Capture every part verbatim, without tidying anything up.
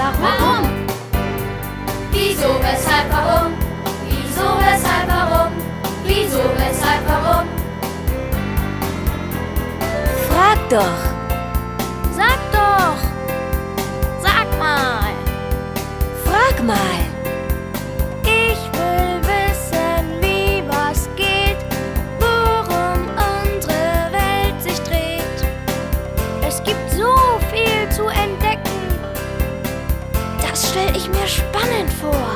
Warum? Wieso, weshalb, warum? Wieso, weshalb, warum? Wieso, weshalb, warum? Frag doch! Sag doch! Sag mal! Frag mal! Ich will wissen, wie was geht, worum unsere Welt sich dreht. Es gibt so viel zu entdecken, das stell ich mir spannend vor.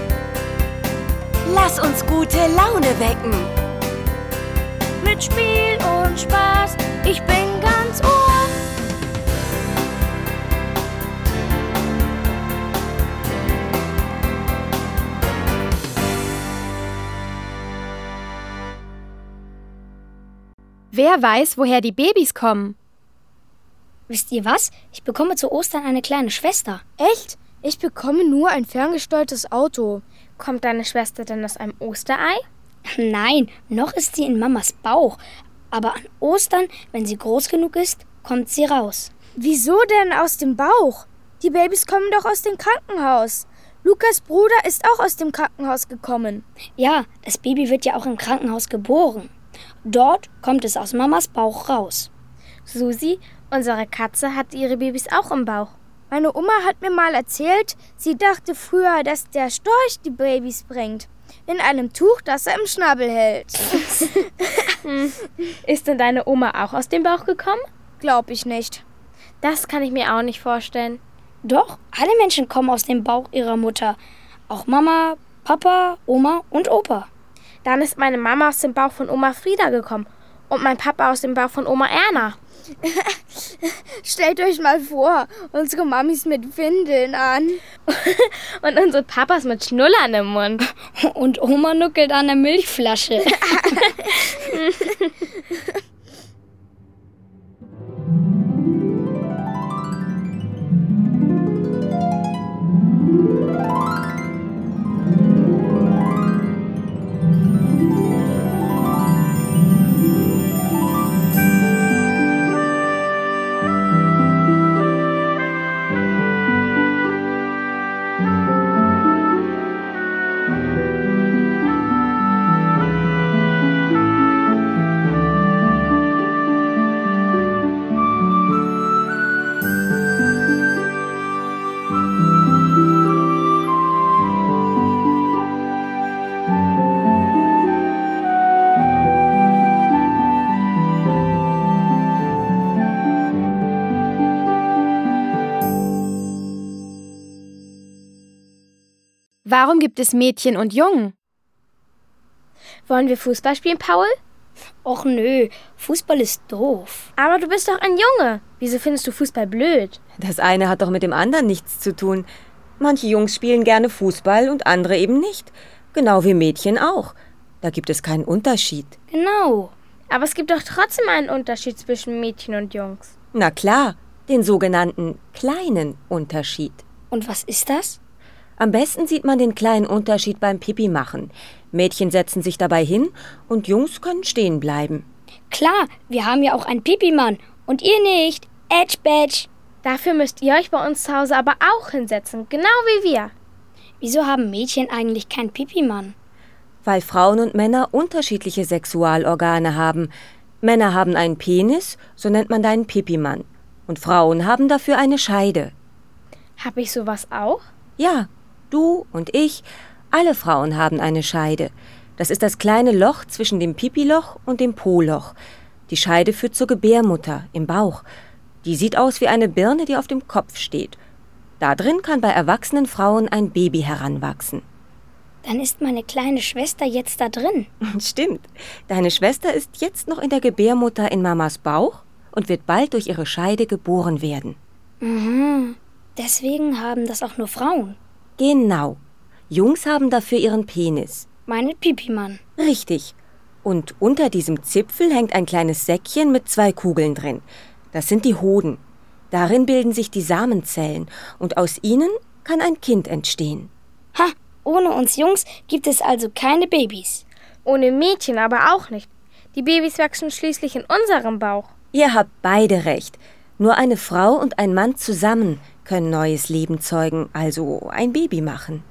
Lass uns gute Laune wecken. Mit Spiel und Spaß, ich bin ganz Ohr. Wer weiß, woher die Babys kommen? Wisst ihr was? Ich bekomme zu Ostern eine kleine Schwester. Echt? Ich bekomme nur ein ferngesteuertes Auto. Kommt deine Schwester denn aus einem Osterei? Nein, noch ist sie in Mamas Bauch. Aber an Ostern, wenn sie groß genug ist, kommt sie raus. Wieso denn aus dem Bauch? Die Babys kommen doch aus dem Krankenhaus. Lukas Bruder ist auch aus dem Krankenhaus gekommen. Ja, das Baby wird ja auch im Krankenhaus geboren. Dort kommt es aus Mamas Bauch raus. Susi, unsere Katze hat ihre Babys auch im Bauch. Meine Oma hat mir mal erzählt, sie dachte früher, dass der Storch die Babys bringt. In einem Tuch, das er im Schnabel hält. Ist denn deine Oma auch aus dem Bauch gekommen? Glaub ich nicht. Das kann ich mir auch nicht vorstellen. Doch, alle Menschen kommen aus dem Bauch ihrer Mutter. Auch Mama, Papa, Oma und Opa. Dann ist meine Mama aus dem Bauch von Oma Frieda gekommen und mein Papa aus dem Bauch von Oma Erna. Stellt euch mal vor, unsere Mamis mit Windeln an. Und unsere Papas mit Schnullern im Mund. Und Oma nuckelt an der Milchflasche. Warum gibt es Mädchen und Jungen? Wollen wir Fußball spielen, Paul? Och nö, Fußball ist doof. Aber du bist doch ein Junge. Wieso findest du Fußball blöd? Das eine hat doch mit dem anderen nichts zu tun. Manche Jungs spielen gerne Fußball und andere eben nicht. Genau wie Mädchen auch. Da gibt es keinen Unterschied. Genau. Aber es gibt doch trotzdem einen Unterschied zwischen Mädchen und Jungs. Na klar, den sogenannten kleinen Unterschied. Und was ist das? Am besten sieht man den kleinen Unterschied beim Pipi machen. Mädchen setzen sich dabei hin und Jungs können stehen bleiben. Klar, wir haben ja auch einen Pipi-Mann und ihr nicht. Edge Badge. Dafür müsst ihr euch bei uns zu Hause aber auch hinsetzen, genau wie wir. Wieso haben Mädchen eigentlich keinen Pipi-Mann? Weil Frauen und Männer unterschiedliche Sexualorgane haben. Männer haben einen Penis, so nennt man deinen Pipi-Mann. Und Frauen haben dafür eine Scheide. Hab ich sowas auch? Ja. Du und ich, alle Frauen haben eine Scheide. Das ist das kleine Loch zwischen dem Pipiloch und dem Po-Loch. Die Scheide führt zur Gebärmutter im Bauch. Die sieht aus wie eine Birne, die auf dem Kopf steht. Da drin kann bei erwachsenen Frauen ein Baby heranwachsen. Dann ist meine kleine Schwester jetzt da drin. Stimmt. Deine Schwester ist jetzt noch in der Gebärmutter in Mamas Bauch und wird bald durch ihre Scheide geboren werden. Mhm. Deswegen haben das auch nur Frauen. Genau. Jungs haben dafür ihren Penis. Meinen Pipi-Mann. Richtig. Und unter diesem Zipfel hängt ein kleines Säckchen mit zwei Kugeln drin. Das sind die Hoden. Darin bilden sich die Samenzellen und aus ihnen kann ein Kind entstehen. Ha, ohne uns Jungs gibt es also keine Babys. Ohne Mädchen aber auch nicht. Die Babys wachsen schließlich in unserem Bauch. Ihr habt beide recht. Nur eine Frau und ein Mann zusammen können neues Leben zeugen, also ein Baby machen.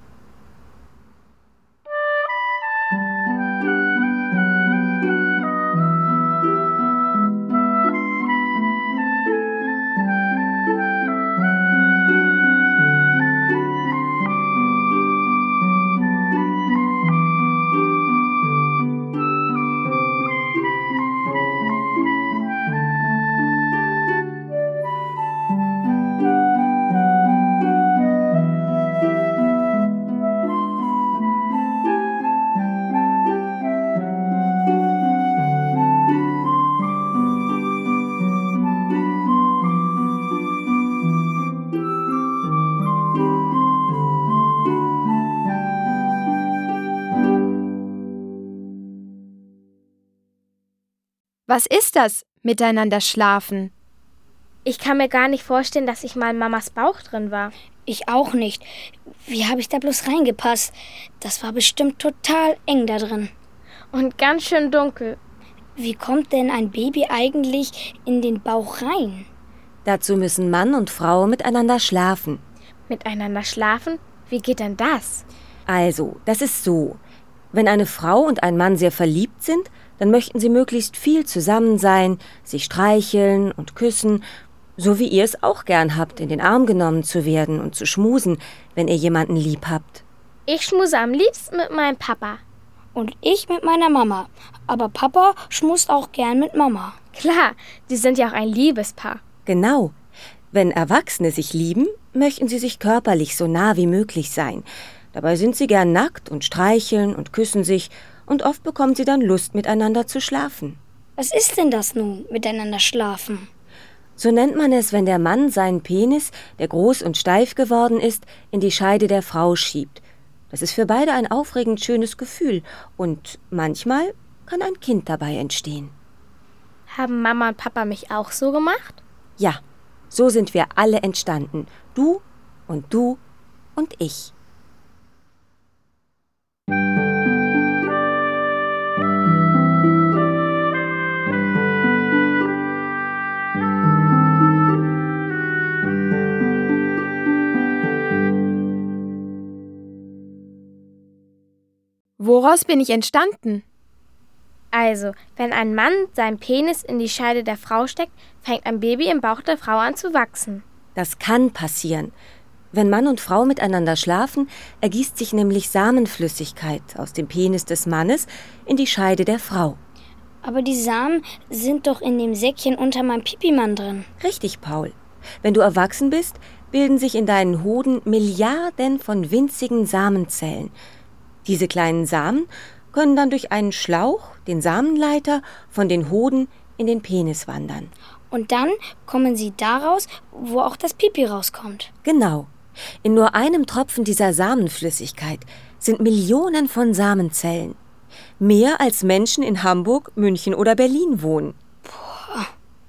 Was ist das, miteinander schlafen? Ich kann mir gar nicht vorstellen, dass ich mal in Mamas Bauch drin war. Ich auch nicht. Wie habe ich da bloß reingepasst? Das war bestimmt total eng da drin. Und ganz schön dunkel. Wie kommt denn ein Baby eigentlich in den Bauch rein? Dazu müssen Mann und Frau miteinander schlafen. Miteinander schlafen? Wie geht denn das? Also, das ist so. Wenn eine Frau und ein Mann sehr verliebt sind, dann möchten sie möglichst viel zusammen sein, sich streicheln und küssen, so wie ihr es auch gern habt, in den Arm genommen zu werden und zu schmusen, wenn ihr jemanden lieb habt. Ich schmuse am liebsten mit meinem Papa. Und ich mit meiner Mama. Aber Papa schmust auch gern mit Mama. Klar, die sind ja auch ein Liebespaar. Genau. Wenn Erwachsene sich lieben, möchten sie sich körperlich so nah wie möglich sein. Dabei sind sie gern nackt und streicheln und küssen sich, und oft bekommen sie dann Lust, miteinander zu schlafen. Was ist denn das nun, miteinander schlafen? So nennt man es, wenn der Mann seinen Penis, der groß und steif geworden ist, in die Scheide der Frau schiebt. Das ist für beide ein aufregend schönes Gefühl, und manchmal kann ein Kind dabei entstehen. Haben Mama und Papa mich auch so gemacht? Ja, so sind wir alle entstanden. Du und du und ich. Woraus bin ich entstanden? Also, wenn ein Mann seinen Penis in die Scheide der Frau steckt, fängt ein Baby im Bauch der Frau an zu wachsen. Das kann passieren. Wenn Mann und Frau miteinander schlafen, ergießt sich nämlich Samenflüssigkeit aus dem Penis des Mannes in die Scheide der Frau. Aber die Samen sind doch in dem Säckchen unter meinem Pipimann drin. Richtig, Paul. Wenn du erwachsen bist, bilden sich in deinen Hoden Milliarden von winzigen Samenzellen. Diese kleinen Samen können dann durch einen Schlauch, den Samenleiter, von den Hoden in den Penis wandern. Und dann kommen sie daraus, wo auch das Pipi rauskommt. Genau. In nur einem Tropfen dieser Samenflüssigkeit sind Millionen von Samenzellen. Mehr als Menschen in Hamburg, München oder Berlin wohnen. Boah.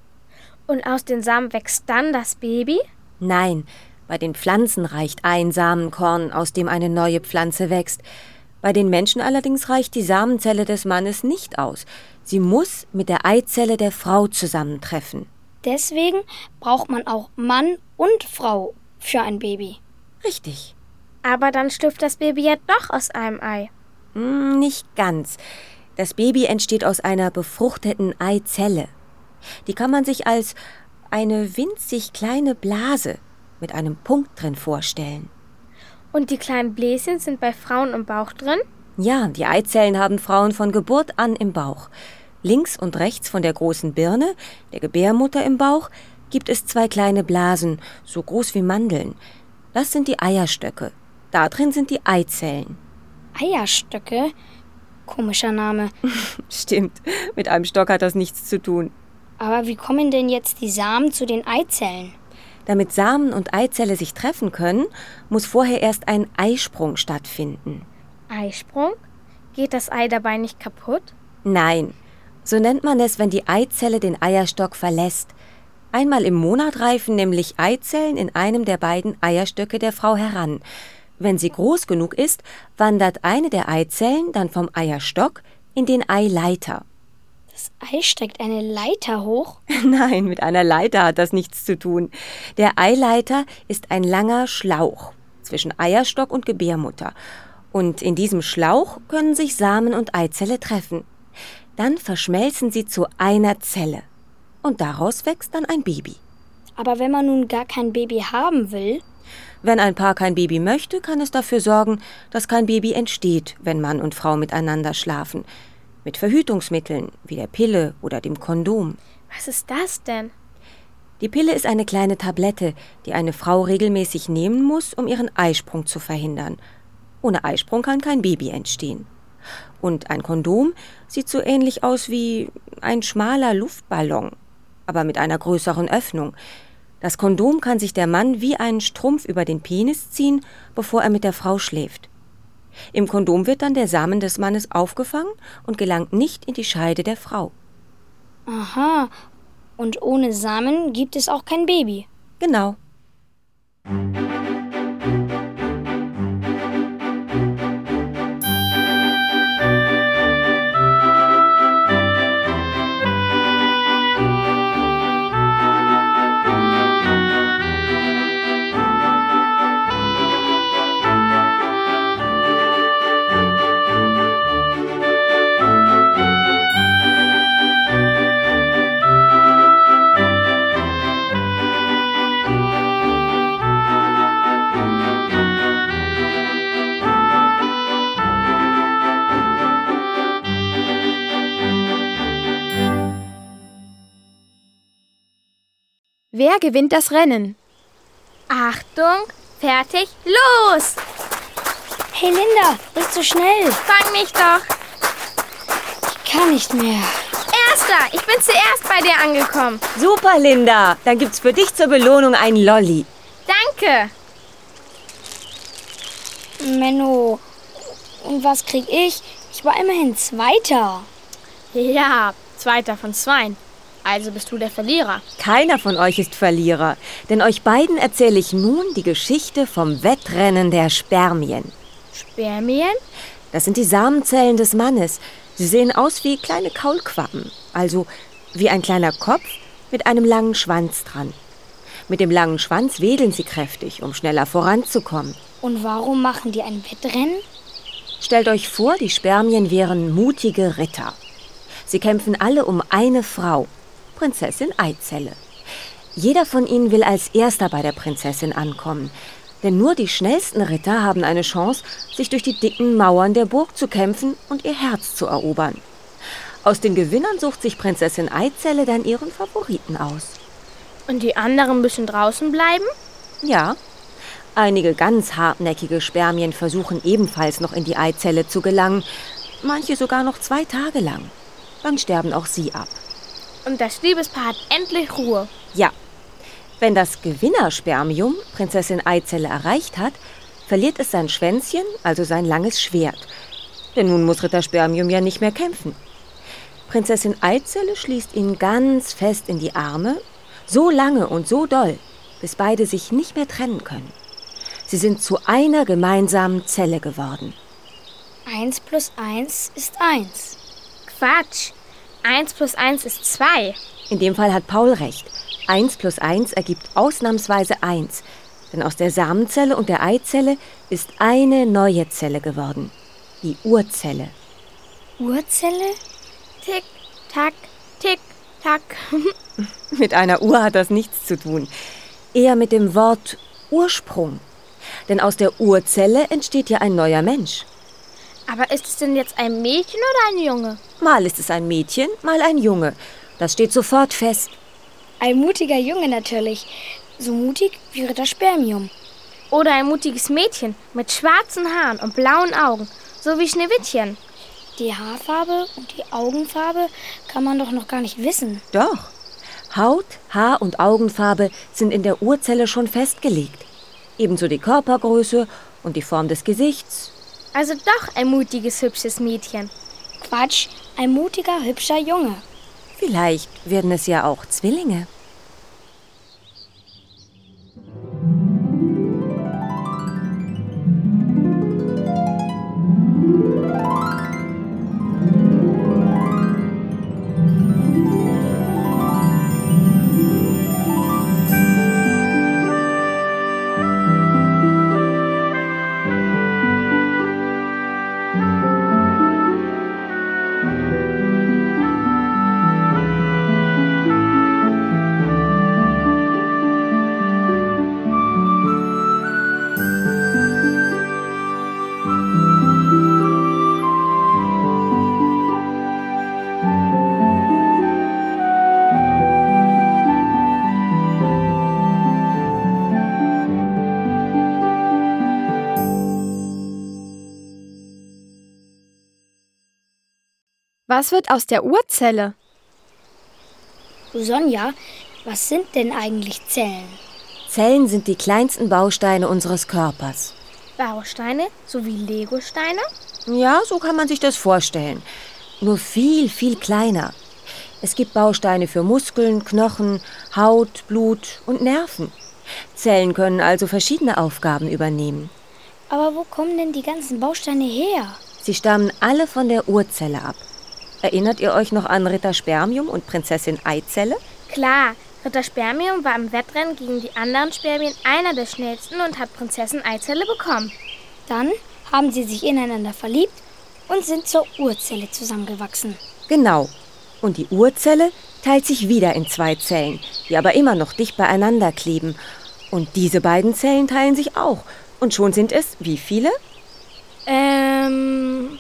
Und aus den Samen wächst dann das Baby? Nein, bei den Pflanzen reicht ein Samenkorn, aus dem eine neue Pflanze wächst. Bei den Menschen allerdings reicht die Samenzelle des Mannes nicht aus. Sie muss mit der Eizelle der Frau zusammentreffen. Deswegen braucht man auch Mann und Frau für ein Baby. Richtig. Aber dann schlüpft das Baby ja doch aus einem Ei. Hm, nicht ganz. Das Baby entsteht aus einer befruchteten Eizelle. Die kann man sich als eine winzig kleine Blase mit einem Punkt drin vorstellen. Und die kleinen Bläschen sind bei Frauen im Bauch drin? Ja, die Eizellen haben Frauen von Geburt an im Bauch. Links und rechts von der großen Birne, der Gebärmutter im Bauch, gibt es zwei kleine Blasen, so groß wie Mandeln. Das sind die Eierstöcke. Da drin sind die Eizellen. Eierstöcke? Komischer Name. Stimmt, mit einem Stock hat das nichts zu tun. Aber wie kommen denn jetzt die Samen zu den Eizellen? Damit Samen und Eizelle sich treffen können, muss vorher erst ein Eisprung stattfinden. Eisprung? Geht das Ei dabei nicht kaputt? Nein, so nennt man es, wenn die Eizelle den Eierstock verlässt. Einmal im Monat reifen nämlich Eizellen in einem der beiden Eierstöcke der Frau heran. Wenn sie groß genug ist, wandert eine der Eizellen dann vom Eierstock in den Eileiter. Das Ei streckt eine Leiter hoch? Nein, mit einer Leiter hat das nichts zu tun. Der Eileiter ist ein langer Schlauch zwischen Eierstock und Gebärmutter. Und in diesem Schlauch können sich Samen und Eizelle treffen. Dann verschmelzen sie zu einer Zelle. Und daraus wächst dann ein Baby. Aber wenn man nun gar kein Baby haben will? Wenn ein Paar kein Baby möchte, kann es dafür sorgen, dass kein Baby entsteht, wenn Mann und Frau miteinander schlafen. Mit Verhütungsmitteln, wie der Pille oder dem Kondom. Was ist das denn? Die Pille ist eine kleine Tablette, die eine Frau regelmäßig nehmen muss, um ihren Eisprung zu verhindern. Ohne Eisprung kann kein Baby entstehen. Und ein Kondom sieht so ähnlich aus wie ein schmaler Luftballon, aber mit einer größeren Öffnung. Das Kondom kann sich der Mann wie einen Strumpf über den Penis ziehen, bevor er mit der Frau schläft. Im Kondom wird dann der Samen des Mannes aufgefangen und gelangt nicht in die Scheide der Frau. Aha, und ohne Samen gibt es auch kein Baby. Genau. Wer gewinnt das Rennen? Achtung, fertig, los! Hey Linda, nicht so schnell. Fang mich doch! Ich kann nicht mehr. Erster, ich bin zuerst bei dir angekommen. Super, Linda. Dann gibt's für dich zur Belohnung ein Lolli. Danke. Menno, und was krieg ich? Ich war immerhin Zweiter. Ja, Zweiter von zweien. Also bist du der Verlierer. Keiner von euch ist Verlierer, denn euch beiden erzähle ich nun die Geschichte vom Wettrennen der Spermien. Spermien? Das sind die Samenzellen des Mannes. Sie sehen aus wie kleine Kaulquappen, also wie ein kleiner Kopf mit einem langen Schwanz dran. Mit dem langen Schwanz wedeln sie kräftig, um schneller voranzukommen. Und warum machen die ein Wettrennen? Stellt euch vor, die Spermien wären mutige Ritter. Sie kämpfen alle um eine Frau, Prinzessin Eizelle. Jeder von ihnen will als Erster bei der Prinzessin ankommen. Denn nur die schnellsten Ritter haben eine Chance, sich durch die dicken Mauern der Burg zu kämpfen und ihr Herz zu erobern. Aus den Gewinnern sucht sich Prinzessin Eizelle dann ihren Favoriten aus. Und die anderen müssen draußen bleiben? Ja, einige ganz hartnäckige Spermien versuchen ebenfalls noch in die Eizelle zu gelangen, manche sogar noch zwei Tage lang. Dann sterben auch sie ab. Und das Liebespaar hat endlich Ruhe. Ja. Wenn das Gewinnerspermium Prinzessin Eizelle erreicht hat, verliert es sein Schwänzchen, also sein langes Schwert. Denn nun muss Ritter Spermium ja nicht mehr kämpfen. Prinzessin Eizelle schließt ihn ganz fest in die Arme, so lange und so doll, bis beide sich nicht mehr trennen können. Sie sind zu einer gemeinsamen Zelle geworden. Eins plus eins ist eins. Quatsch. Eins plus eins ist zwei. In dem Fall hat Paul recht. Eins plus eins ergibt ausnahmsweise eins. Denn aus der Samenzelle und der Eizelle ist eine neue Zelle geworden. Die Urzelle. Urzelle? Tick, tack, tick, tack. Mit einer Uhr hat das nichts zu tun. Eher mit dem Wort Ursprung. Denn aus der Urzelle entsteht ja ein neuer Mensch. Aber ist es denn jetzt ein Mädchen oder ein Junge? Mal ist es ein Mädchen, mal ein Junge. Das steht sofort fest. Ein mutiger Junge natürlich. So mutig wie Ritter Spermium. Oder ein mutiges Mädchen mit schwarzen Haaren und blauen Augen, so wie Schneewittchen. Die Haarfarbe und die Augenfarbe kann man doch noch gar nicht wissen. Doch. Haut, Haar und Augenfarbe sind in der Urzelle schon festgelegt. Ebenso die Körpergröße und die Form des Gesichts. Also doch ein mutiges, hübsches Mädchen. Quatsch, ein mutiger, hübscher Junge. Vielleicht werden es ja auch Zwillinge. was wird aus der Urzelle? Du Sonja, was sind denn eigentlich Zellen? Zellen sind die kleinsten Bausteine unseres Körpers. Bausteine, so wie Legosteine? Ja, so kann man sich das vorstellen. Nur viel, viel kleiner. Es gibt Bausteine für Muskeln, Knochen, Haut, Blut und Nerven. Zellen können also verschiedene Aufgaben übernehmen. Aber wo kommen denn die ganzen Bausteine her? Sie stammen alle von der Urzelle ab. Erinnert ihr euch noch an Ritter Spermium und Prinzessin Eizelle? Klar, Ritter Spermium war im Wettrennen gegen die anderen Spermien einer der schnellsten und hat Prinzessin Eizelle bekommen. Dann haben sie sich ineinander verliebt und sind zur Urzelle zusammengewachsen. Genau. Und die Urzelle teilt sich wieder in zwei Zellen, die aber immer noch dicht beieinander kleben. Und diese beiden Zellen teilen sich auch. Und schon sind es, wie viele? Ähm...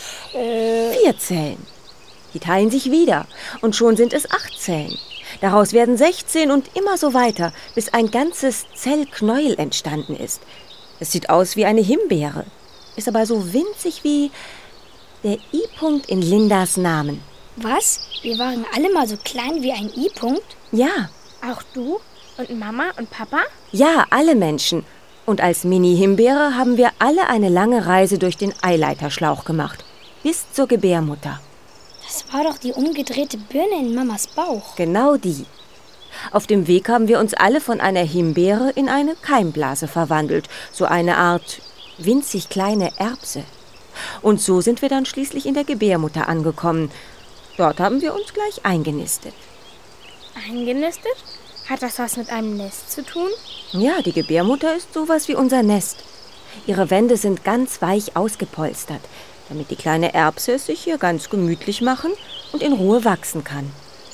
Äh, Vier Zellen. Die teilen sich wieder. Und schon sind es acht Zellen. Daraus werden sechzehn und immer so weiter, bis ein ganzes Zellknäuel entstanden ist. Es sieht aus wie eine Himbeere, ist aber so winzig wie der I-Punkt in Lindas Namen. was? Wir waren alle mal so klein wie ein I-Punkt? Ja, Auch du und Mama und Papa? ja, alle Menschen. Und als Mini-Himbeere haben wir alle eine lange Reise durch den Eileiterschlauch gemacht. Bis zur Gebärmutter. Das war doch die umgedrehte Birne in Mamas Bauch. Genau die. Auf dem Weg haben wir uns alle von einer Himbeere in eine Keimblase verwandelt. So eine Art winzig kleine Erbse. Und so sind wir dann schließlich in der Gebärmutter angekommen. Dort haben wir uns gleich eingenistet. Eingenistet? Hat das was mit einem Nest zu tun? Ja, die Gebärmutter ist sowas wie unser Nest. Ihre Wände sind ganz weich ausgepolstert, damit die kleine Erbse es sich hier ganz gemütlich machen und in Ruhe wachsen kann.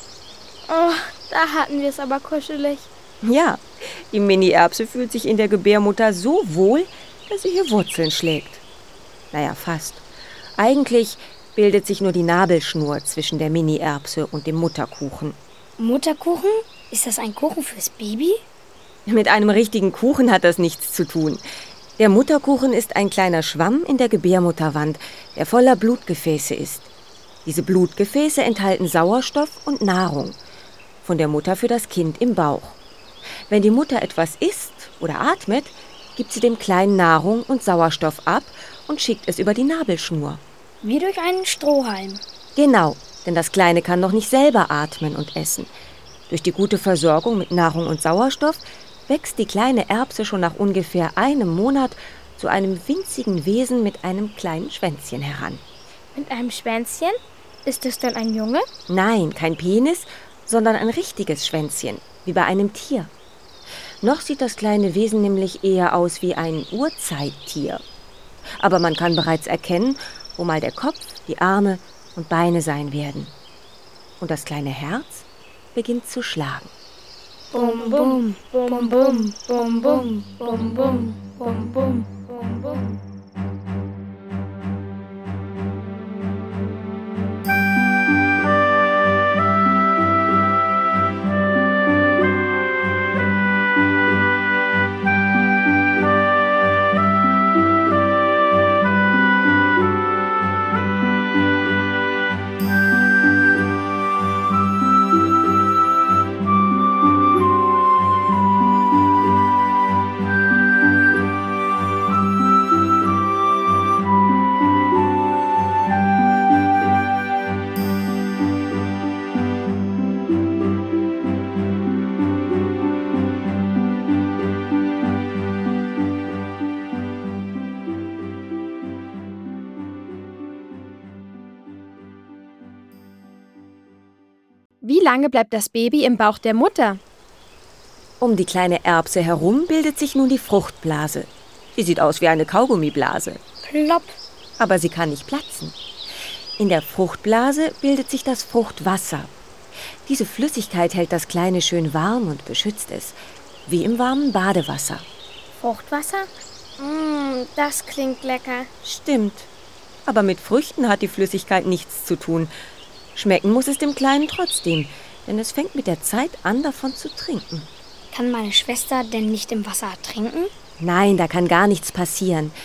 Oh, da hatten wir es aber kuschelig. Ja, die Mini-Erbse fühlt sich in der Gebärmutter so wohl, dass sie hier Wurzeln schlägt. Naja, fast. Eigentlich bildet sich nur die Nabelschnur zwischen der Mini-Erbse und dem Mutterkuchen. Mutterkuchen? Ist das ein Kuchen fürs Baby? Mit einem richtigen Kuchen hat das nichts zu tun. Der Mutterkuchen ist ein kleiner Schwamm in der Gebärmutterwand, der voller Blutgefäße ist. Diese Blutgefäße enthalten Sauerstoff und Nahrung. Von der Mutter für das Kind im Bauch. Wenn die Mutter etwas isst oder atmet, gibt sie dem Kleinen Nahrung und Sauerstoff ab und schickt es über die Nabelschnur. Wie durch einen Strohhalm. Genau, denn das Kleine kann noch nicht selber atmen und essen. Durch die gute Versorgung mit Nahrung und Sauerstoff wächst die kleine Erbse schon nach ungefähr einem Monat zu einem winzigen Wesen mit einem kleinen Schwänzchen heran. Mit einem Schwänzchen? Ist es dann ein Junge? Nein, kein Penis, sondern ein richtiges Schwänzchen, wie bei einem Tier. Noch sieht das kleine Wesen nämlich eher aus wie ein Urzeittier. Aber man kann bereits erkennen, wo mal der Kopf, die Arme und Beine sein werden. Und das kleine Herz beginnt zu schlagen. Bum, bum, bum, bum, bum, bum, bum, bum, bum, bum, bum, bum. Wie lange bleibt das Baby im Bauch der Mutter? Um die kleine Erbse herum bildet sich nun die Fruchtblase. Sie sieht aus wie eine Kaugummiblase. Plopp. Aber sie kann nicht platzen. In der Fruchtblase bildet sich das Fruchtwasser. Diese Flüssigkeit hält das Kleine schön warm und beschützt es, wie im warmen Badewasser. Fruchtwasser? Mmm, das klingt lecker. Stimmt. Aber mit Früchten hat die Flüssigkeit nichts zu tun. Schmecken muss es dem Kleinen trotzdem, denn es fängt mit der Zeit an, davon zu trinken. Kann meine Schwester denn nicht im Wasser ertrinken? Nein, da kann gar nichts passieren.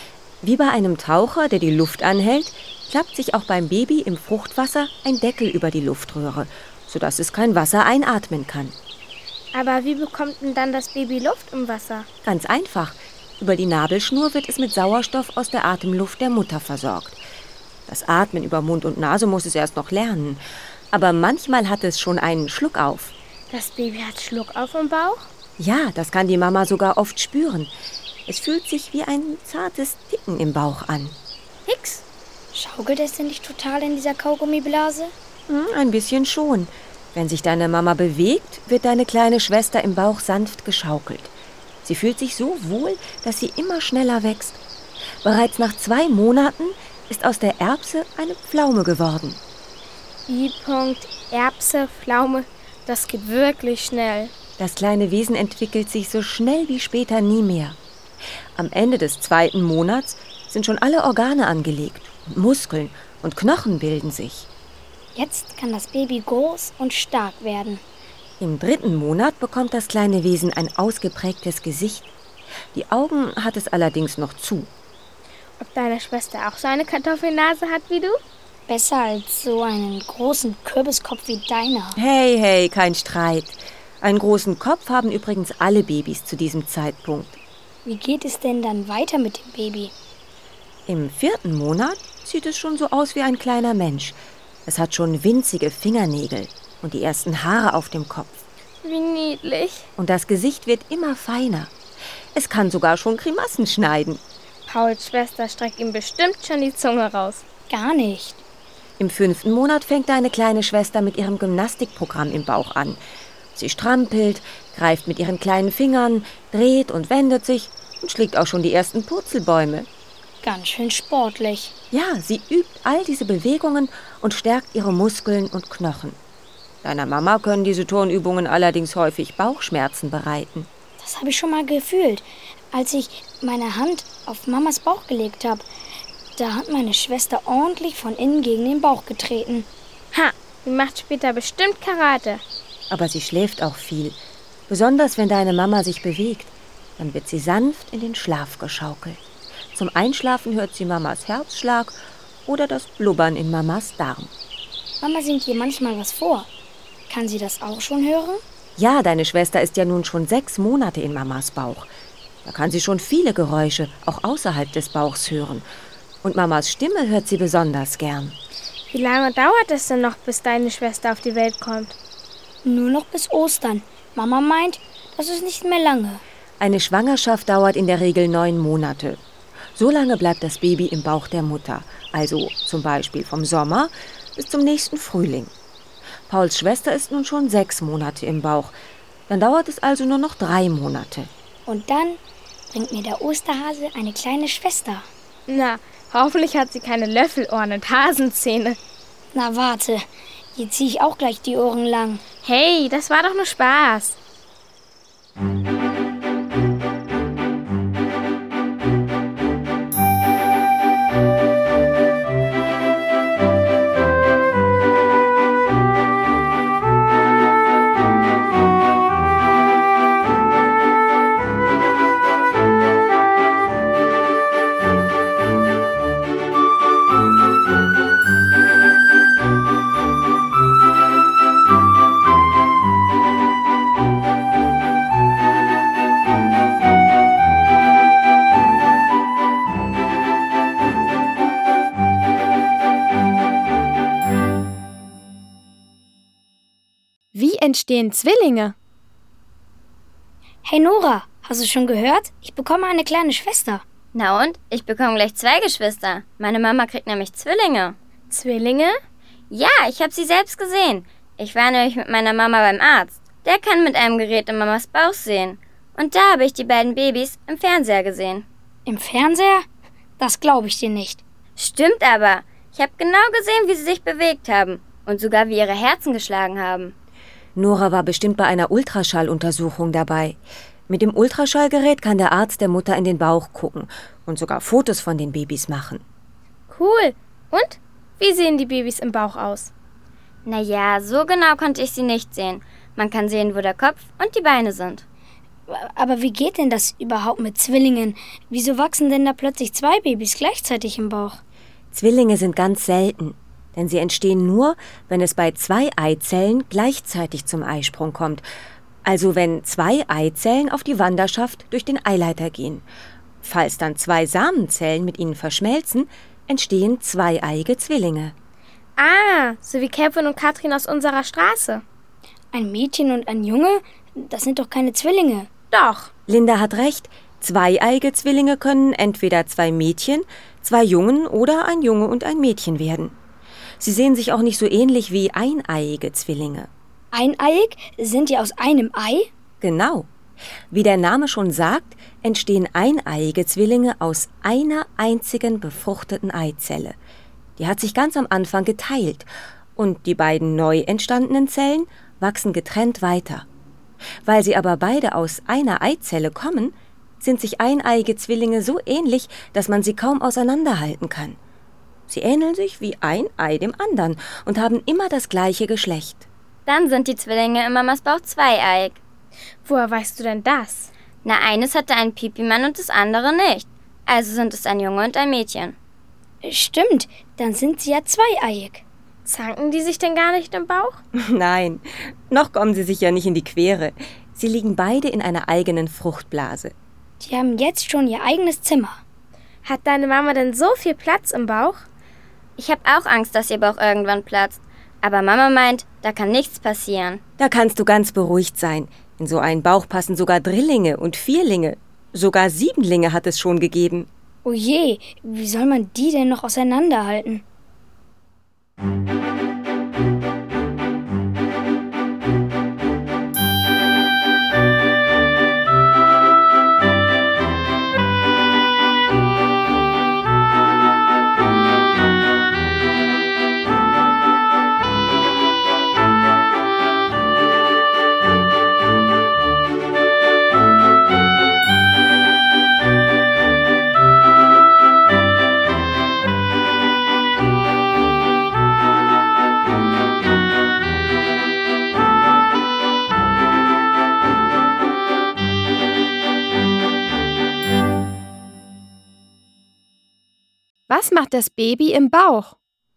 Wie bei einem Taucher, der die Luft anhält, klappt sich auch beim Baby im Fruchtwasser ein Deckel über die Luftröhre, sodass es kein Wasser einatmen kann. Aber wie bekommt denn dann das Baby Luft im Wasser? Ganz einfach. Über die Nabelschnur wird es mit Sauerstoff aus der Atemluft der Mutter versorgt. Das Atmen über Mund und Nase muss es erst noch lernen. Aber manchmal hat es schon einen Schluck auf. Das Baby hat Schluckauf im Bauch? Ja, das kann die Mama sogar oft spüren. Es fühlt sich wie ein zartes Ticken im Bauch an. Nix. Schaukelt es denn nicht total in dieser Kaugummiblase? Hm, ein bisschen schon. Wenn sich deine Mama bewegt, wird deine kleine Schwester im Bauch sanft geschaukelt. Sie fühlt sich so wohl, dass sie immer schneller wächst. Bereits nach zwei Monaten ist aus der Erbse eine Pflaume geworden. I-Punkt, Erbse, Pflaume, das geht wirklich schnell. Das kleine Wesen entwickelt sich so schnell wie später nie mehr. Am Ende des zweiten Monats sind schon alle Organe angelegt. Und Muskeln und Knochen bilden sich. Jetzt kann das Baby groß und stark werden. Im dritten Monat bekommt das kleine Wesen ein ausgeprägtes Gesicht. Die Augen hat es allerdings noch zu. Ob deine Schwester auch so eine Kartoffelnase hat wie du? Besser als so einen großen Kürbiskopf wie deiner. Hey, hey, kein Streit. Einen großen Kopf haben übrigens alle Babys zu diesem Zeitpunkt. Wie geht es denn dann weiter mit dem Baby? Im vierten Monat sieht es schon so aus wie ein kleiner Mensch. Es hat schon winzige Fingernägel und die ersten Haare auf dem Kopf. Wie niedlich. Und das Gesicht wird immer feiner. Es kann sogar schon Grimassen schneiden. Pauls Schwester streckt ihm bestimmt schon die Zunge raus. Gar nicht. Im fünften Monat fängt deine kleine Schwester mit ihrem Gymnastikprogramm im Bauch an. Sie strampelt, greift mit ihren kleinen Fingern, dreht und wendet sich und schlägt auch schon die ersten Purzelbäume. Ganz schön sportlich. Ja, sie übt all diese Bewegungen und stärkt ihre Muskeln und Knochen. Deiner Mama können diese Turnübungen allerdings häufig Bauchschmerzen bereiten. Das habe ich schon mal gefühlt, als ich meine Hand auf Mamas Bauch gelegt habe. Da hat meine Schwester ordentlich von innen gegen den Bauch getreten. Ha, sie macht später bestimmt Karate. Aber sie schläft auch viel. Besonders wenn deine Mama sich bewegt. Dann wird sie sanft in den Schlaf geschaukelt. Zum Einschlafen hört sie Mamas Herzschlag oder das Blubbern in Mamas Darm. Mama singt ihr manchmal was vor. Kann sie das auch schon hören? Ja, deine Schwester ist ja nun schon sechs Monate in Mamas Bauch. Da kann sie schon viele Geräusche, auch außerhalb des Bauchs, hören. Und Mamas Stimme hört sie besonders gern. Wie lange dauert es denn noch, bis deine Schwester auf die Welt kommt? Nur noch bis Ostern. Mama meint, das ist nicht mehr lange. Eine Schwangerschaft dauert in der Regel neun Monate. So lange bleibt das Baby im Bauch der Mutter, also zum Beispiel vom Sommer bis zum nächsten Frühling. Pauls Schwester ist nun schon sechs Monate im Bauch. Dann dauert es also nur noch drei Monate. Und dann bringt mir der Osterhase eine kleine Schwester. Na, hoffentlich hat sie keine Löffelohren und Hasenzähne. Na warte, hier ziehe ich auch gleich die Ohren lang. Hey, das war doch nur Spaß. Wie entstehen Zwillinge? Hey Nora, hast du schon gehört? Ich bekomme eine kleine Schwester. Na und? Ich bekomme gleich zwei Geschwister. Meine Mama kriegt nämlich Zwillinge. Zwillinge? Ja, ich habe sie selbst gesehen. Ich war nämlich mit meiner Mama beim Arzt. Der kann mit einem Gerät in Mamas Bauch sehen. Und da habe ich die beiden Babys im Fernseher gesehen. Im Fernseher? Das glaube ich dir nicht. Stimmt aber. Ich habe genau gesehen, wie sie sich bewegt haben. Und sogar, wie ihre Herzen geschlagen haben. Nora war bestimmt bei einer Ultraschalluntersuchung dabei. Mit dem Ultraschallgerät kann der Arzt der Mutter in den Bauch gucken und sogar Fotos von den Babys machen. Cool. Und? Wie sehen die Babys im Bauch aus? Naja, so genau konnte ich sie nicht sehen. Man kann sehen, wo der Kopf und die Beine sind. Aber wie geht denn das überhaupt mit Zwillingen? Wieso wachsen denn da plötzlich zwei Babys gleichzeitig im Bauch? Zwillinge sind ganz selten, denn sie entstehen nur, wenn es bei zwei Eizellen gleichzeitig zum Eisprung kommt. Also wenn zwei Eizellen auf die Wanderschaft durch den Eileiter gehen. Falls dann zwei Samenzellen mit ihnen verschmelzen, entstehen zweieiige Zwillinge. Ah, so wie Kevin und Katrin aus unserer Straße. Ein Mädchen und ein Junge? Das sind doch keine Zwillinge. Doch. Linda hat recht. Zweieiige Zwillinge können entweder zwei Mädchen, zwei Jungen oder ein Junge und ein Mädchen werden. Sie sehen sich auch nicht so ähnlich wie eineiige Zwillinge. Eineiig? Sind die aus einem Ei? Genau. Wie der Name schon sagt, entstehen eineiige Zwillinge aus einer einzigen befruchteten Eizelle. Die hat sich ganz am Anfang geteilt und die beiden neu entstandenen Zellen wachsen getrennt weiter. Weil sie aber beide aus einer Eizelle kommen, sind sich eineiige Zwillinge so ähnlich, dass man sie kaum auseinanderhalten kann. Sie ähneln sich wie ein Ei dem anderen und haben immer das gleiche Geschlecht. Dann sind die Zwillinge in Mamas Bauch zweieig. Woher weißt du denn das? Na, eines hatte einen Pipimann und das andere nicht. Also sind es ein Junge und ein Mädchen. Stimmt, dann sind sie ja zweieiig. Zanken die sich denn gar nicht im Bauch? Nein, noch kommen sie sich ja nicht in die Quere. Sie liegen beide in einer eigenen Fruchtblase. Die haben jetzt schon ihr eigenes Zimmer. Hat deine Mama denn so viel Platz im Bauch? Ich habe auch Angst, dass ihr Bauch irgendwann platzt. Aber Mama meint, da kann nichts passieren. Da kannst du ganz beruhigt sein. In so einen Bauch passen sogar Drillinge und Vierlinge. Sogar Siebenlinge hat es schon gegeben. Oh je, wie soll man die denn noch auseinanderhalten? Was macht das Baby im Bauch?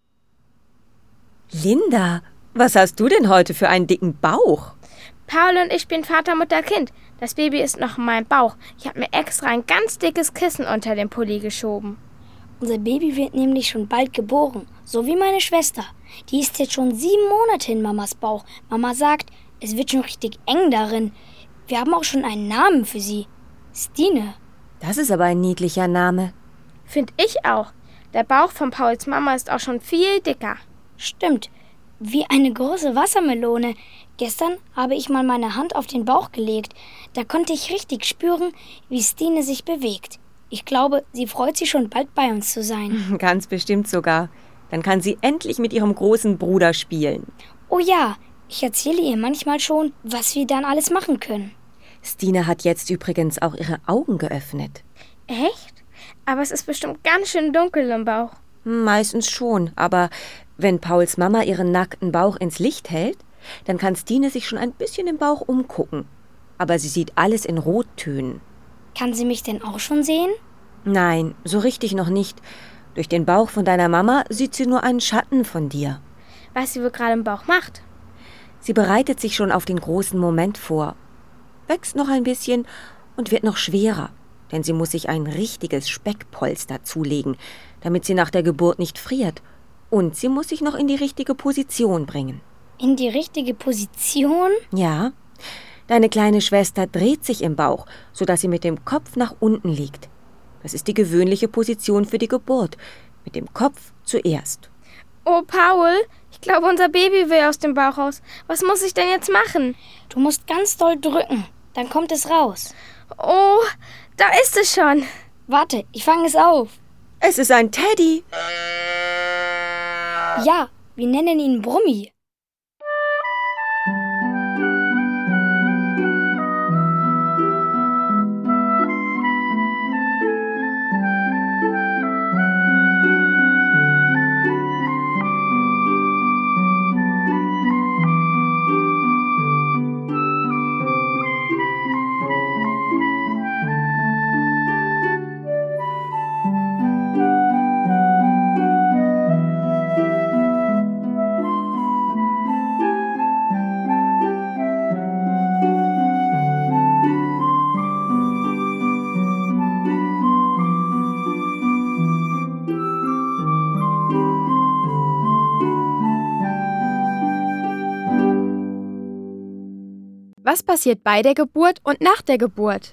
Linda, was hast du denn heute für einen dicken Bauch? Paul und ich spielen Vater, Mutter, Kind. Das Baby ist noch in meinem Bauch. Ich habe mir extra ein ganz dickes Kissen unter den Pulli geschoben. Unser Baby wird nämlich schon bald geboren, so wie meine Schwester. Die ist jetzt schon sieben Monate in Mamas Bauch. Mama sagt, es wird schon richtig eng darin. Wir haben auch schon einen Namen für sie. Stine. Das ist aber ein niedlicher Name. Find ich auch. Der Bauch von Pauls Mama ist auch schon viel dicker. Stimmt, wie eine große Wassermelone. Gestern habe ich mal meine Hand auf den Bauch gelegt. Da konnte ich richtig spüren, wie Stine sich bewegt. Ich glaube, sie freut sich schon bald bei uns zu sein. Ganz bestimmt sogar. Dann kann sie endlich mit ihrem großen Bruder spielen. Oh ja, ich erzähle ihr manchmal schon, was wir dann alles machen können. Stine hat jetzt übrigens auch ihre Augen geöffnet. Echt? Aber es ist bestimmt ganz schön dunkel im Bauch. Meistens schon, aber wenn Pauls Mama ihren nackten Bauch ins Licht hält, dann kann Stine sich schon ein bisschen im Bauch umgucken. Aber sie sieht alles in Rottönen. Kann sie mich denn auch schon sehen? Nein, so richtig noch nicht. Durch den Bauch von deiner Mama sieht sie nur einen Schatten von dir. Was sie wohl gerade im Bauch macht? Sie bereitet sich schon auf den großen Moment vor. Wächst noch ein bisschen und wird noch schwerer, denn sie muss sich ein richtiges Speckpolster zulegen, damit sie nach der Geburt nicht friert. Und sie muss sich noch in die richtige Position bringen. In die richtige Position? Ja, deine kleine Schwester dreht sich im Bauch, sodass sie mit dem Kopf nach unten liegt. Das ist die gewöhnliche Position für die Geburt, mit dem Kopf zuerst. Oh, Paul, ich glaube, unser Baby will aus dem Bauch raus. Was muss ich denn jetzt machen? Du musst ganz doll drücken, dann kommt es raus. Oh, da ist es schon. Warte, ich fange es auf. Es ist ein Teddy. Ja, wir nennen ihn Brummi. Was passiert bei der Geburt und nach der Geburt?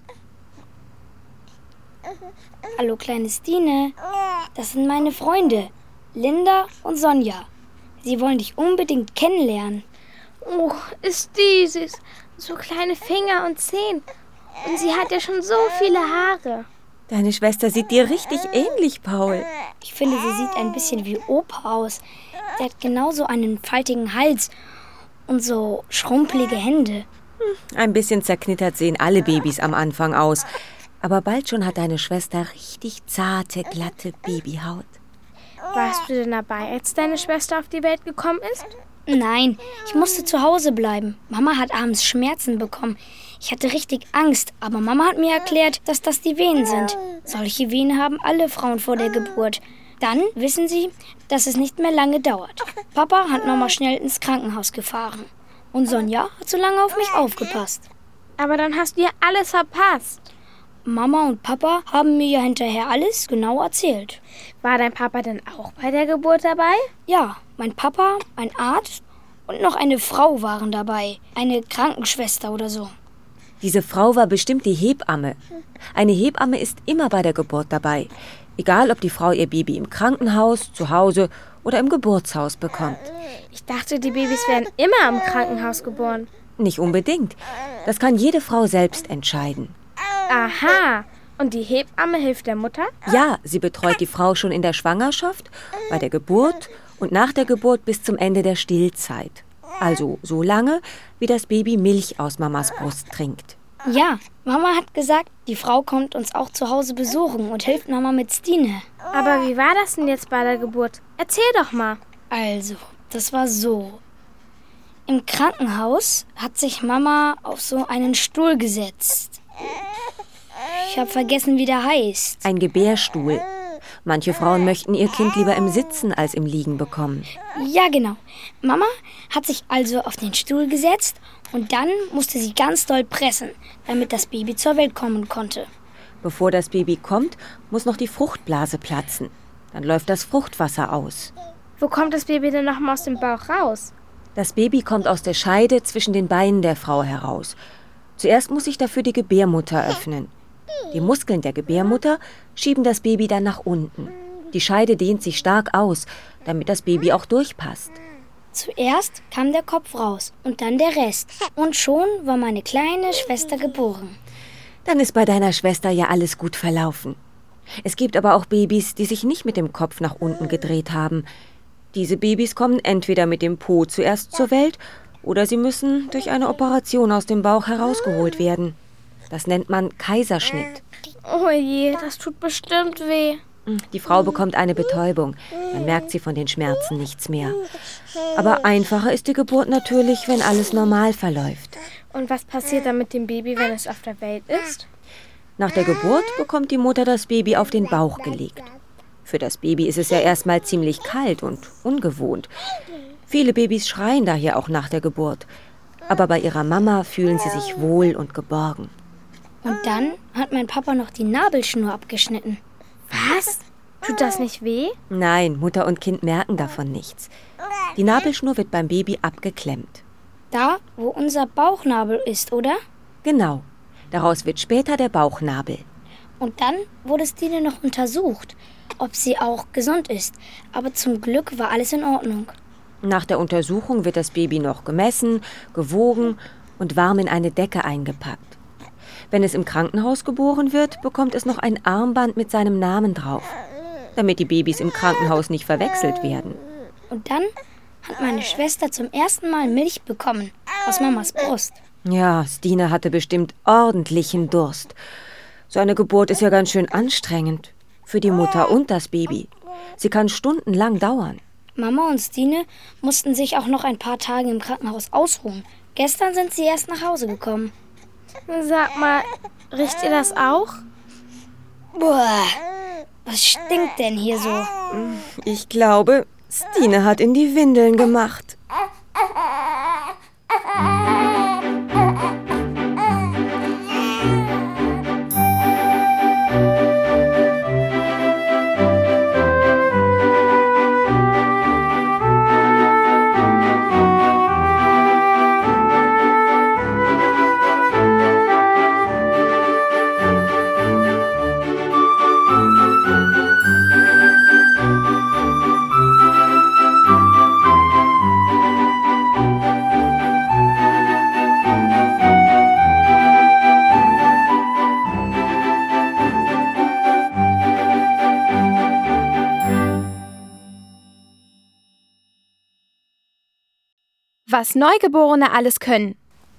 Hallo, kleine Stine. Das sind meine Freunde, Linda und Sonja. Sie wollen dich unbedingt kennenlernen. Oh, ist die süß. So kleine Finger und Zehen. Und sie hat ja schon so viele Haare. Deine Schwester sieht dir richtig ähnlich, Paul. Ich finde, sie sieht ein bisschen wie Opa aus. Der hat genauso einen faltigen Hals und so schrumpelige Hände. Ein bisschen zerknittert sehen alle Babys am Anfang aus. Aber bald schon hat deine Schwester richtig zarte, glatte Babyhaut. Warst du denn dabei, als deine Schwester auf die Welt gekommen ist? Nein, ich musste zu Hause bleiben. Mama hat abends Schmerzen bekommen. Ich hatte richtig Angst, aber Mama hat mir erklärt, dass das die Wehen sind. Solche Wehen haben alle Frauen vor der Geburt. Dann wissen sie, dass es nicht mehr lange dauert. Papa hat Mama schnell ins Krankenhaus gefahren. Und Sonja hat so lange auf mich aufgepasst. Aber dann hast du ja alles verpasst. Mama und Papa haben mir ja hinterher alles genau erzählt. War dein Papa denn auch bei der Geburt dabei? Ja, mein Papa, ein Arzt und noch eine Frau waren dabei. Eine Krankenschwester oder so. Diese Frau war bestimmt die Hebamme. Eine Hebamme ist immer bei der Geburt dabei. Egal, ob die Frau ihr Baby im Krankenhaus, zu Hause oder im Geburtshaus bekommt. Ich dachte, die Babys werden immer im Krankenhaus geboren. Nicht unbedingt. Das kann jede Frau selbst entscheiden. Aha. Und die Hebamme hilft der Mutter? Ja, sie betreut die Frau schon in der Schwangerschaft, bei der Geburt und nach der Geburt bis zum Ende der Stillzeit. Also so lange, wie das Baby Milch aus Mamas Brust trinkt. Ja, Mama hat gesagt, die Frau kommt uns auch zu Hause besuchen und hilft Mama mit Stine. Aber wie war das denn jetzt bei der Geburt? Erzähl doch mal. Also, das war so. Im Krankenhaus hat sich Mama auf so einen Stuhl gesetzt. Ich habe vergessen, wie der heißt. Ein Gebärstuhl. Manche Frauen möchten ihr Kind lieber im Sitzen als im Liegen bekommen. Ja, genau. Mama hat sich also auf den Stuhl gesetzt und dann musste sie ganz doll pressen, damit das Baby zur Welt kommen konnte. Bevor das Baby kommt, muss noch die Fruchtblase platzen. Dann läuft das Fruchtwasser aus. Wo kommt das Baby denn nochmal aus dem Bauch raus? Das Baby kommt aus der Scheide zwischen den Beinen der Frau heraus. Zuerst muss sich dafür die Gebärmutter öffnen. Die Muskeln der Gebärmutter schieben das Baby dann nach unten. Die Scheide dehnt sich stark aus, damit das Baby auch durchpasst. Zuerst kam der Kopf raus und dann der Rest. Und schon war meine kleine Schwester geboren. Dann ist bei deiner Schwester ja alles gut verlaufen. Es gibt aber auch Babys, die sich nicht mit dem Kopf nach unten gedreht haben. Diese Babys kommen entweder mit dem Po zuerst zur Welt oder sie müssen durch eine Operation aus dem Bauch herausgeholt werden. Das nennt man Kaiserschnitt. Oh je, das tut bestimmt weh. Die Frau bekommt eine Betäubung. Dann merkt sie von den Schmerzen nichts mehr. Aber einfacher ist die Geburt natürlich, wenn alles normal verläuft. Und was passiert dann mit dem Baby, wenn es auf der Welt ist? Nach der Geburt bekommt die Mutter das Baby auf den Bauch gelegt. Für das Baby ist es ja erstmal ziemlich kalt und ungewohnt. Viele Babys schreien daher auch nach der Geburt. Aber bei ihrer Mama fühlen sie sich wohl und geborgen. Und dann hat mein Papa noch die Nabelschnur abgeschnitten. Was? Tut das nicht weh? Nein, Mutter und Kind merken davon nichts. Die Nabelschnur wird beim Baby abgeklemmt. Da, wo unser Bauchnabel ist, oder? Genau. Daraus wird später der Bauchnabel. Und dann wurde Stine noch untersucht, ob sie auch gesund ist. Aber zum Glück war alles in Ordnung. Nach der Untersuchung wird das Baby noch gemessen, gewogen und warm in eine Decke eingepackt. Wenn es im Krankenhaus geboren wird, bekommt es noch ein Armband mit seinem Namen drauf, damit die Babys im Krankenhaus nicht verwechselt werden. Und dann hat meine Schwester zum ersten Mal Milch bekommen, aus Mamas Brust. Ja, Stine hatte bestimmt ordentlichen Durst. So eine Geburt ist ja ganz schön anstrengend. Für die Mutter und das Baby. Sie kann stundenlang dauern. Mama und Stine mussten sich auch noch ein paar Tage im Krankenhaus ausruhen. Gestern sind sie erst nach Hause gekommen. Sag mal, riecht ihr das auch? Boah, was stinkt denn hier so? Ich glaube, Stine hat in die Windeln gemacht. was Neugeborene alles können.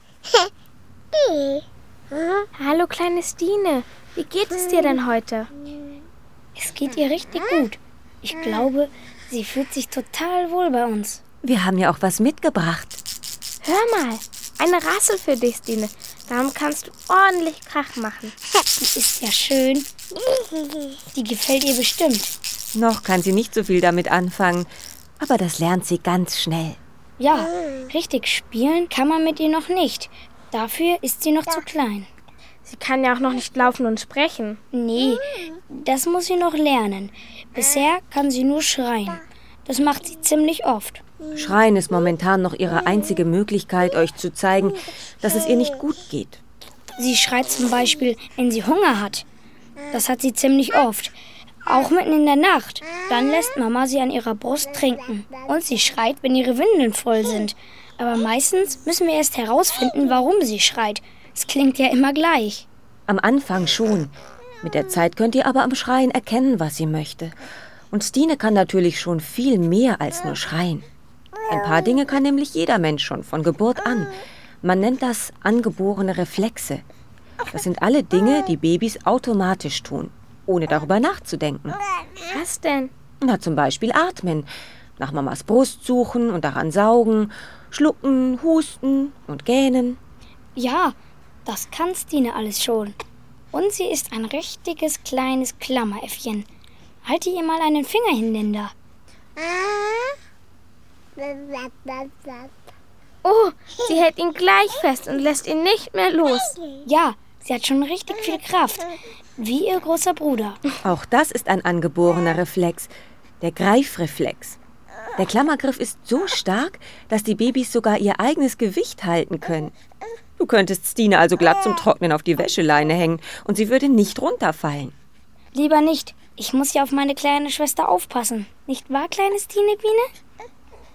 Hallo kleine Stine, wie geht es dir denn heute? Es geht ihr richtig gut. Ich glaube, sie fühlt sich total wohl bei uns. Wir haben ja auch was mitgebracht. Hör mal, eine Rassel für dich, Stine. Darum kannst du ordentlich Krach machen. Die ist ja schön. Die gefällt ihr bestimmt. Noch kann sie nicht so viel damit anfangen, aber das lernt sie ganz schnell. Ja, richtig spielen kann man mit ihr noch nicht. Dafür ist sie noch zu klein. Sie kann ja auch noch nicht laufen und sprechen. Nee, das muss sie noch lernen. Bisher kann sie nur schreien. Das macht sie ziemlich oft. Schreien ist momentan noch ihre einzige Möglichkeit, euch zu zeigen, dass es ihr nicht gut geht. Sie schreit zum Beispiel, wenn sie Hunger hat. Das hat sie ziemlich oft. Auch mitten in der Nacht. Dann lässt Mama sie an ihrer Brust trinken. Und sie schreit, wenn ihre Windeln voll sind. Aber meistens müssen wir erst herausfinden, warum sie schreit. Es klingt ja immer gleich. Am Anfang schon. Mit der Zeit könnt ihr aber am Schreien erkennen, was sie möchte. Und Stine kann natürlich schon viel mehr als nur schreien. Ein paar Dinge kann nämlich jeder Mensch schon von Geburt an. Man nennt das angeborene Reflexe. Das sind alle Dinge, die Babys automatisch tun, ohne darüber nachzudenken. Was denn? Na, zum Beispiel atmen, nach Mamas Brust suchen und daran saugen, schlucken, husten und gähnen. Ja, das kann Stine alles schon. Und sie ist ein richtiges kleines Klammeräffchen. Halte ihr mal einen Finger hin, Linda. Oh, sie hält ihn gleich fest und lässt ihn nicht mehr los. Ja, sie hat schon richtig viel Kraft. Wie ihr großer Bruder. Auch das ist ein angeborener Reflex, der Greifreflex. Der Klammergriff ist so stark, dass die Babys sogar ihr eigenes Gewicht halten können. Du könntest Stine also glatt zum Trocknen auf die Wäscheleine hängen und sie würde nicht runterfallen. Lieber nicht. Ich muss ja auf meine kleine Schwester aufpassen. Nicht wahr, kleine Stine Biene?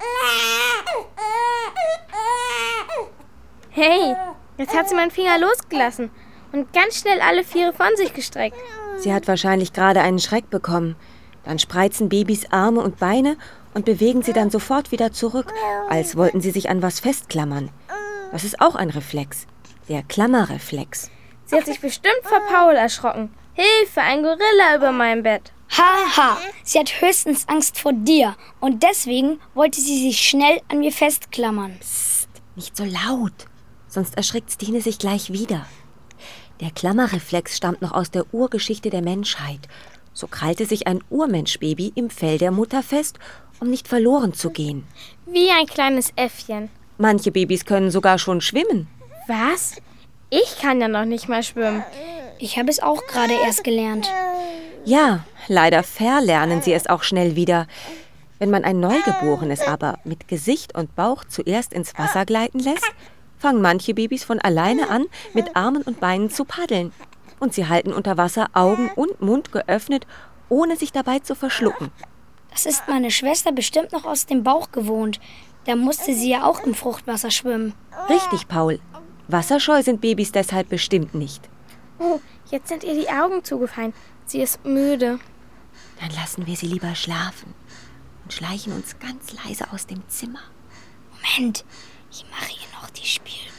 Hey, jetzt hat sie meinen Finger losgelassen und ganz schnell alle Viere von sich gestreckt. Sie hat wahrscheinlich gerade einen Schreck bekommen. Dann spreizen Babys Arme und Beine und bewegen sie dann sofort wieder zurück, als wollten sie sich an was festklammern. Das ist auch ein Reflex, der Klammerreflex. Sie hat sich bestimmt vor Paul erschrocken. Hilfe, ein Gorilla über meinem Bett. Haha, ha. Sie hat höchstens Angst vor dir und deswegen wollte sie sich schnell an mir festklammern. Psst, nicht so laut, sonst erschrickt Stine sich gleich wieder. Der Klammerreflex stammt noch aus der Urgeschichte der Menschheit. So krallte sich ein Urmenschbaby im Fell der Mutter fest, um nicht verloren zu gehen. Wie ein kleines Äffchen. Manche Babys können sogar schon schwimmen. Was? Ich kann ja noch nicht mal schwimmen. Ich habe es auch gerade erst gelernt. Ja, leider verlernen sie es auch schnell wieder. Wenn man ein Neugeborenes aber mit Gesicht und Bauch zuerst ins Wasser gleiten lässt, fangen manche Babys von alleine an, mit Armen und Beinen zu paddeln. Und sie halten unter Wasser Augen und Mund geöffnet, ohne sich dabei zu verschlucken. Das ist meine Schwester bestimmt noch aus dem Bauch gewohnt. Da musste sie ja auch im Fruchtwasser schwimmen. Richtig, Paul. Wasserscheu sind Babys deshalb bestimmt nicht. Oh, jetzt sind ihr die Augen zugefallen. Sie ist müde. Dann lassen wir sie lieber schlafen und schleichen uns ganz leise aus dem Zimmer. Moment, ich mache ihr noch die Spielbank.